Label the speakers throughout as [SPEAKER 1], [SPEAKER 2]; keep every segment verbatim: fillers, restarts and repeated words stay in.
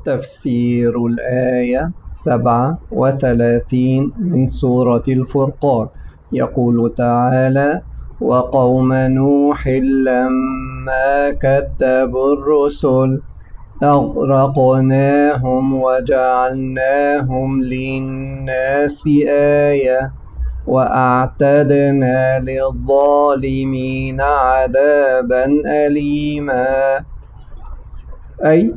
[SPEAKER 1] تفسير الآية سبعة وثلاثين من سورة الفرقان. يقول تعالى: وقوم نوح لما كذبوا الرسل أغرقناهم وجعلناهم للناس آية وأعتدنا للظالمين عذابا أليما. أي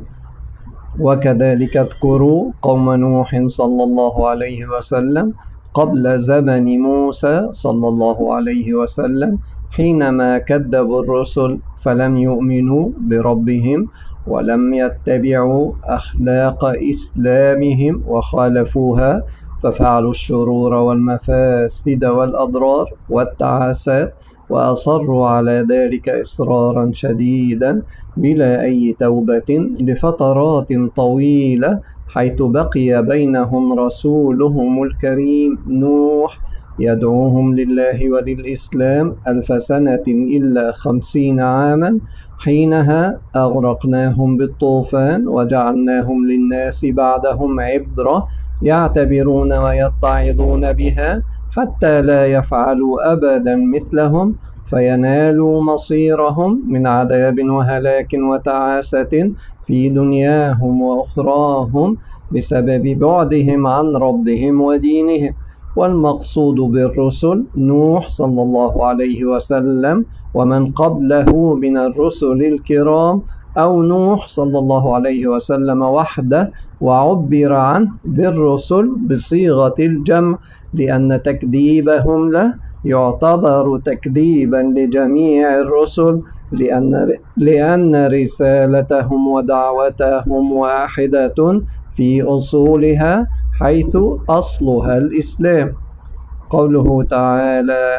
[SPEAKER 1] وكذلك اذكروا قوم نوح صلى الله عليه وسلم قبل زمن موسى صلى الله عليه وسلم، حينما كذبوا الرسل فلم يؤمنوا بربهم ولم يتبعوا أخلاق إسلامهم وخالفوها، ففعلوا الشرور والمفاسد والأضرار والتعاسات، وأصروا على ذلك إصرارا شديدا بلا أي توبة لفترات طويلة، حيث بقي بينهم رسولهم الكريم نوح يدعوهم لله وللإسلام ألف سنة إلا خمسين عاما. حينها أغرقناهم بالطوفان وجعلناهم للناس بعدهم عبرة يعتبرون ويتعظون بها، حتى لا يفعلوا أبدا مثلهم فينالوا مصيرهم من عذاب وهلاك وتعاسة في دنياهم وأخراهم بسبب بعدهم عن ربهم ودينهم. والمقصود بالرسل نوح صلى الله عليه وسلم ومن قبله من الرسل الكرام، أو نوح صلى الله عليه وسلم وحده، وعبر عنه بالرسل بصيغة الجمع لأن تكذيبهم له يعتبر تكذيبا لجميع الرسل، لأن لأن رسالتهم ودعوتهم واحدة في أصولها، حيث أصلها الإسلام. قوله تعالى: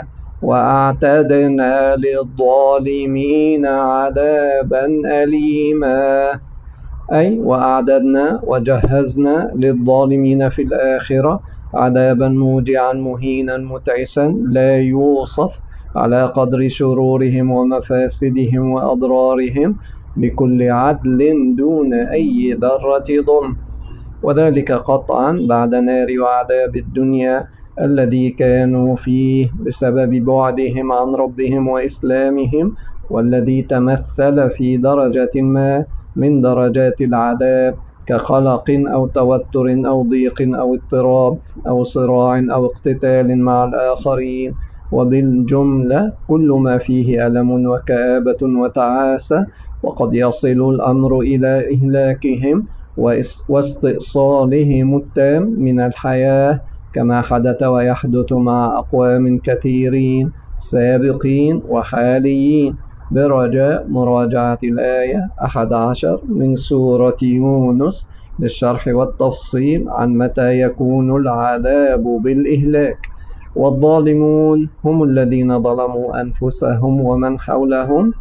[SPEAKER 1] وأعتدنا للظالمين عذابا أليما، أي وأعددنا وجهزنا للظالمين في الآخرة عذابا موجعا مهينا متعسا لا يوصف على قدر شرورهم ومفاسدهم وأضرارهم بكل عدل دون أي ذرة ظلم، وذلك قطعا بعد نار وعذاب الدنيا الذي كانوا فيه بسبب بعدهم عن ربهم وإسلامهم، والذي تمثل في درجة ما من درجات العذاب كقلق أو توتر أو ضيق أو اضطراب أو صراع أو اقتتال مع الآخرين، وبالجملة كل ما فيه ألم وكآبة وتعاسة، وقد يصل الأمر إلى إهلاكهم واستئصالهم التام من الحياة، كما حدث ويحدث مع أقوام كثيرين سابقين وحاليين، برجاء مراجعة الآية أحد عشر من سورة يونس للشرح والتفصيل عن متى يكون العذاب بالإهلاك. والظالمون هم الذين ظلموا أنفسهم ومن حولهم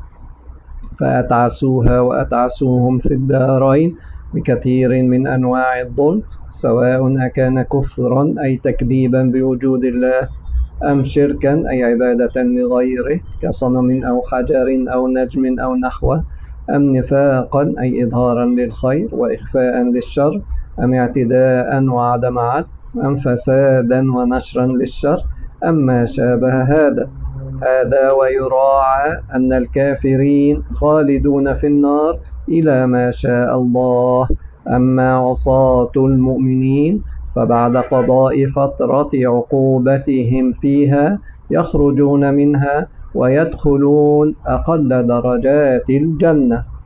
[SPEAKER 1] فأتعسوها وأتعسوهم في الدارين بكثير من أنواع الظلم، سواء أكان كفرا أي تكذيبا بوجود الله، أم شركا أي عبادة لغيره كصنم أو حجر أو نجم أو نحوه، أم نفاقا أي إظهارا للخير وإخفاء للشر، أم اعتداء وعدم عدل، أم فسادا ونشرا للشر، أم ما شابه هذا. هذا ويراعى أن الكافرين خالدون في النار إلى ما شاء الله. أما عصاة المؤمنين فبعد قضاء فترة عقوبتهم فيها يخرجون منها ويدخلون أقل درجات الجنة.